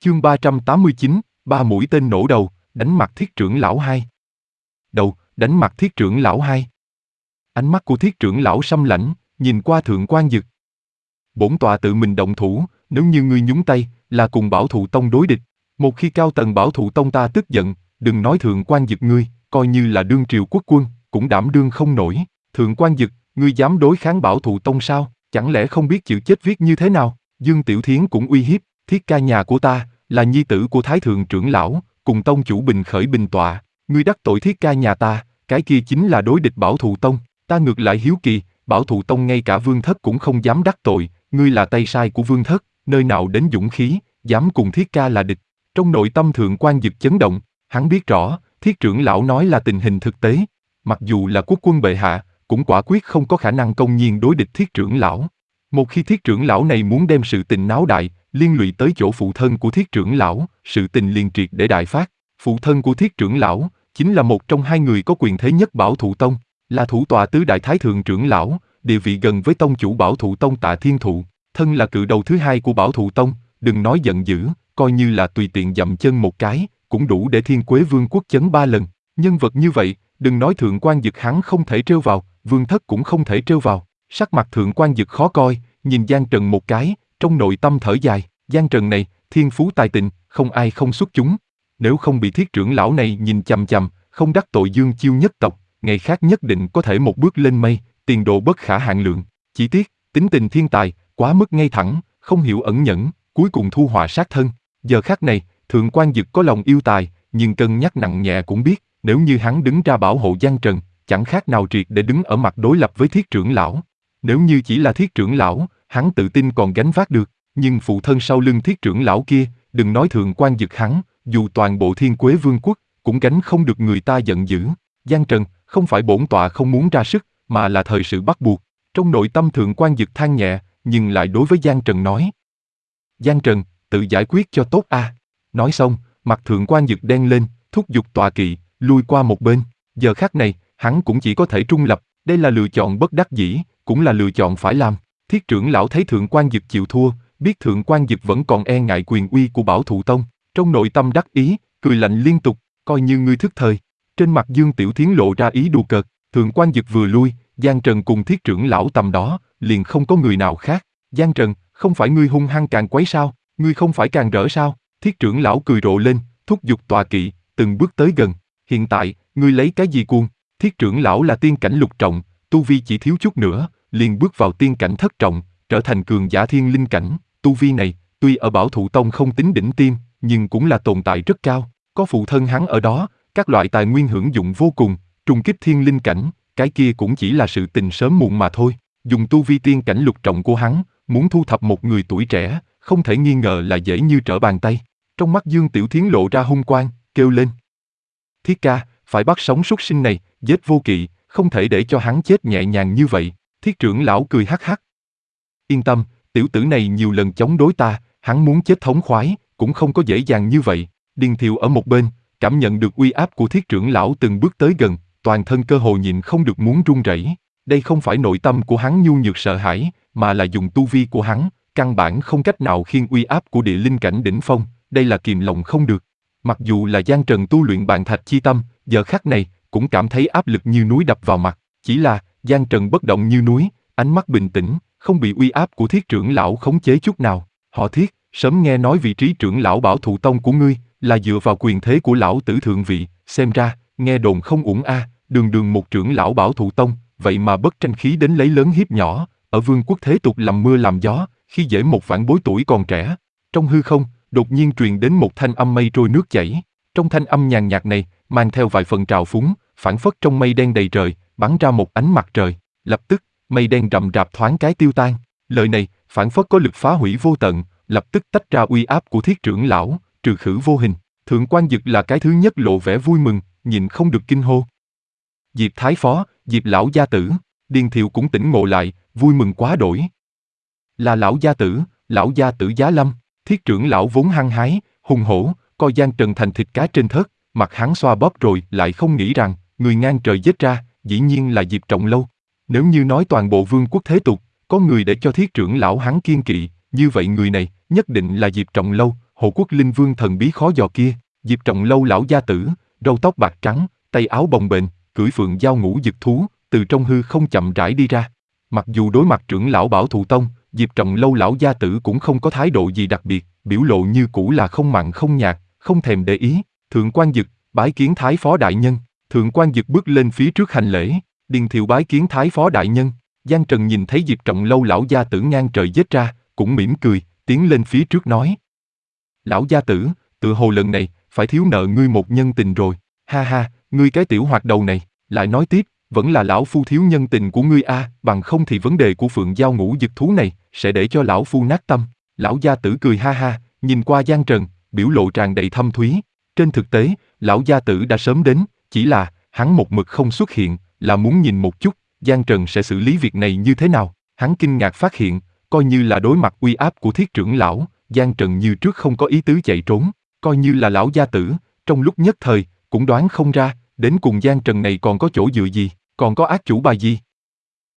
Chương 389, ba mũi tên nổ đầu, đánh mặt Thiết trưởng lão 2. Đầu, đánh mặt Thiết trưởng lão 2. Ánh mắt của Thiết trưởng lão săm lạnh, nhìn qua Thượng Quan Dực. Bổn tọa tự mình động thủ, nếu như ngươi nhúng tay, là cùng Bảo Thụ Tông đối địch. Một khi cao tầng Bảo Thụ Tông ta tức giận, đừng nói Thượng Quan Dực ngươi, coi như là đương triều quốc quân, cũng đảm đương không nổi. Thượng Quan Dực, ngươi dám đối kháng Bảo Thụ Tông sao? Chẳng lẽ không biết chữ chết viết như thế nào? Dương Tiểu Thiến cũng uy hiếp, Thiết ca nhà của ta, là nhi tử của Thái Thượng trưởng lão, cùng tông chủ bình khởi bình tọa. Ngươi đắc tội Thiết ca nhà ta, cái kia chính là đối địch Bảo Thụ Tông. Ta ngược lại hiếu kỳ, Bảo Thụ Tông ngay cả Vương Thất cũng không dám đắc tội, ngươi là tay sai của Vương Thất, nơi nào đến dũng khí, dám cùng Thiết ca là địch. Trong nội tâm Thượng Quan Dực chấn động, hắn biết rõ, Thiết trưởng lão nói là tình hình thực tế. Mặc dù là quốc quân bệ hạ, cũng quả quyết không có khả năng công nhiên đối địch Thiết trưởng lão. Một khi Thiết trưởng lão này muốn đem sự tình náo đại, liên lụy tới chỗ phụ thân của Thiết trưởng lão, sự tình liền triệt để đại phát. Phụ thân của Thiết trưởng lão, chính là một trong hai người có quyền thế nhất Bảo Thụ Tông, là thủ tọa tứ đại Thái Thượng trưởng lão, địa vị gần với tông chủ Bảo Thụ Tông Tạ Thiên Thụ, thân là cự đầu thứ hai của Bảo Thụ Tông, đừng nói giận dữ, coi như là tùy tiện dậm chân một cái, cũng đủ để Thiên Quế Vương quốc chấn 3 lần. Nhân vật như vậy, đừng nói Thượng Quan Dực hắn không thể trêu vào, Vương Thất cũng không thể trêu vào. Sắc mặt Thượng Quan Dực khó coi, nhìn Giang Trần một cái, trong nội tâm thở dài, Giang Trần này, thiên phú tài tình, không ai không xuất chúng. Nếu không bị Thiết trưởng lão này nhìn chằm chằm, không đắc tội Dương Chiêu nhất tộc, ngày khác nhất định có thể một bước lên mây, tiền đồ bất khả hạn lượng. Chỉ tiếc, tính tình thiên tài, quá mức ngay thẳng, không hiểu ẩn nhẫn, cuối cùng thu họa sát thân. Giờ khắc này, Thượng Quan Dực có lòng yêu tài, nhưng cân nhắc nặng nhẹ cũng biết, nếu như hắn đứng ra bảo hộ Giang Trần, chẳng khác nào triệt để đứng ở mặt đối lập với Thiết trưởng lão. Nếu như chỉ là Thiết trưởng lão, hắn tự tin còn gánh vác được, nhưng phụ thân sau lưng Thiết trưởng lão kia, đừng nói Thượng Quan Dực hắn, dù toàn bộ Thiên Quế Vương quốc, cũng gánh không được người ta giận dữ. Giang Trần, không phải bổn tọa không muốn ra sức, mà là thời sự bắt buộc. Trong nội tâm Thượng Quan Dực than nhẹ, nhưng lại đối với Giang Trần nói. Giang Trần, tự giải quyết cho tốt a. Nói xong, mặt Thượng Quan Dực đen lên, thúc giục tọa kỵ, lui qua một bên. Giờ khắc này, hắn cũng chỉ có thể trung lập, đây là lựa chọn bất đắc dĩ, cũng là lựa chọn phải làm. Thiết trưởng lão thấy Thượng Quan Dực chịu thua, biết Thượng Quan Dực vẫn còn e ngại quyền uy của Bảo Thụ Tông, trong nội tâm đắc ý, cười lạnh liên tục, coi như ngươi thức thời. Trên mặt Dương Tiểu Thiến lộ ra ý đùa cợt, Thượng Quan Dực vừa lui, Giang Trần cùng Thiết trưởng lão tầm đó, liền không có người nào khác. Giang Trần, không phải ngươi hung hăng càng quấy sao, ngươi không phải càng rỡ sao? Thiết trưởng lão cười rộ lên, thúc giục tọa kỵ, từng bước tới gần. Hiện tại, ngươi lấy cái gì cuồng? Thiết trưởng lão là tiên cảnh lục trọng, tu vi chỉ thiếu chút nữa, liền bước vào tiên cảnh thất trọng, trở thành cường giả thiên linh cảnh. Tu vi này, tuy ở Bảo Thụ Tông không tính đỉnh tiêm, nhưng cũng là tồn tại rất cao. Có phụ thân hắn ở đó, các loại tài nguyên hưởng dụng vô cùng, trùng kích thiên linh cảnh, cái kia cũng chỉ là sự tình sớm muộn mà thôi. Dùng tu vi tiên cảnh lục trọng của hắn, muốn thu thập một người tuổi trẻ, không thể nghi ngờ là dễ như trở bàn tay. Trong mắt Dương Tiểu Thiến lộ ra hung quang, kêu lên. Thiết ca, phải bắt sống súc sinh này, giết vô kỵ, không thể để cho hắn chết nhẹ nhàng như vậy. Thiết trưởng lão cười hắc hắc. Yên tâm, tiểu tử này nhiều lần chống đối ta, hắn muốn chết thống khoái, cũng không có dễ dàng như vậy. Điền Thiệu ở một bên, cảm nhận được uy áp của Thiết trưởng lão từng bước tới gần, toàn thân cơ hồ nhịn không được muốn run rẩy. Đây không phải nội tâm của hắn nhu nhược sợ hãi, mà là dùng tu vi của hắn, căn bản không cách nào khiêng uy áp của địa linh cảnh đỉnh phong, đây là kìm lòng không được. Mặc dù là Giang Trần tu luyện bàn thạch chi tâm, giờ khắc này, cũng cảm thấy áp lực như núi đập vào mặt, chỉ là, Giang Trần bất động như núi, ánh mắt bình tĩnh, không bị uy áp của Thiết trưởng lão khống chế chút nào. Họ Thiết, sớm nghe nói vị trí trưởng lão Bảo Thụ Tông của ngươi, là dựa vào quyền thế của lão tử thượng vị, xem ra, nghe đồn không uổng a, đường đường một trưởng lão Bảo Thụ Tông, vậy mà bất tranh khí đến lấy lớn hiếp nhỏ, ở vương quốc thế tục làm mưa làm gió, khi dễ một vãn bối tuổi còn trẻ. Trong hư không, đột nhiên truyền đến một thanh âm mây trôi nước chảy, trong thanh âm nhàn nhạt này, mang theo vài phần trào phúng, phảng phất trong mây đen đầy trời, bắn ra một ánh mặt trời, lập tức, mây đen rậm rạp thoáng cái tiêu tan. Lời này, phảng phất có lực phá hủy vô tận, lập tức tách ra uy áp của Thiết trưởng lão, trừ khử vô hình. Thượng Quan Dực là cái thứ nhất lộ vẻ vui mừng, nhịn không được kinh hô. Diệp Thái Phó, Diệp lão gia tử. Điền Thiệu cũng tỉnh ngộ lại, vui mừng quá đổi. Là lão gia tử giá lâm. Thiết trưởng lão vốn hăng hái, hùng hổ, coi Giang Trần thành thịt cá trên thớt, mặt hắn xoa bóp rồi lại không nghĩ rằng, người ngang trời giết ra, dĩ nhiên là Diệp Trọng Lâu. Nếu như nói toàn bộ vương quốc thế tục, có người để cho Thiết trưởng lão hắn kiêng kỵ, như vậy người này, nhất định là Diệp Trọng Lâu, Hộ Quốc Linh Vương thần bí khó dò kia, Diệp Trọng Lâu lão gia tử, râu tóc bạc trắng, tay áo bồng bềnh, cưỡi phượng giao ngũ dực thú, từ trong hư không chậm rãi đi ra. Mặc dù đối mặt trưởng lão Bảo Thụ Tông, Diệp Trọng Lâu lão gia tử cũng không có thái độ gì đặc biệt, biểu lộ như cũ là không mặn không nhạt, không thèm để ý. Thượng quan Dực, bái kiến Thái Phó đại nhân. Thượng quan Dực bước lên phía trước hành lễ, Điền Thiệu bái kiến Thái Phó đại nhân. Giang Trần nhìn thấy Diệp Trọng Lâu lão gia tử ngang trời giết ra, cũng mỉm cười, tiến lên phía trước nói: Lão gia tử, tự hồ lần này, phải thiếu nợ ngươi một nhân tình rồi. Ha ha, ngươi cái tiểu hoạt đầu này, lại nói tiếp, vẫn là lão phu thiếu nhân tình của ngươi a, bằng không thì vấn đề của phượng giao ngũ dực thú này, sẽ để cho lão phu nát tâm. Lão gia tử cười ha ha, nhìn qua Giang Trần, biểu lộ tràn đầy thâm thúy. Trên thực tế, lão gia tử đã sớm đến, chỉ là, hắn một mực không xuất hiện, là muốn nhìn một chút, Giang Trần sẽ xử lý việc này như thế nào. Hắn kinh ngạc phát hiện, coi như là đối mặt uy áp của Thiết trưởng lão, Giang Trần như trước không có ý tứ chạy trốn, coi như là lão gia tử, trong lúc nhất thời, cũng đoán không ra, đến cùng Giang Trần này còn có chỗ dựa gì, còn có ác chủ bài gì.